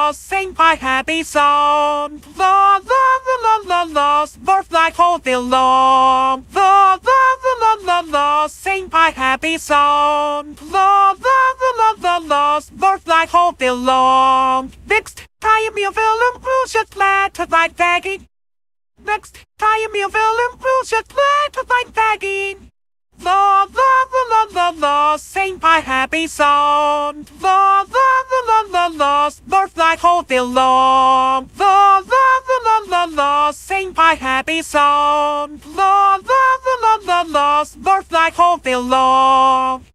la, sing my happy song. La la la la la la, birthday all day long. La la la la la la, sing my happy song. La la la la la la, birthday all day long. Next time you feel we'll just glad to like begging. Next time you feel we'll just glad to like begging. La la la la la la, sing my happy song. La la la la la la, birthday all day long. La la la la la la, sing my happy song. La la la la la la, birthday all day long.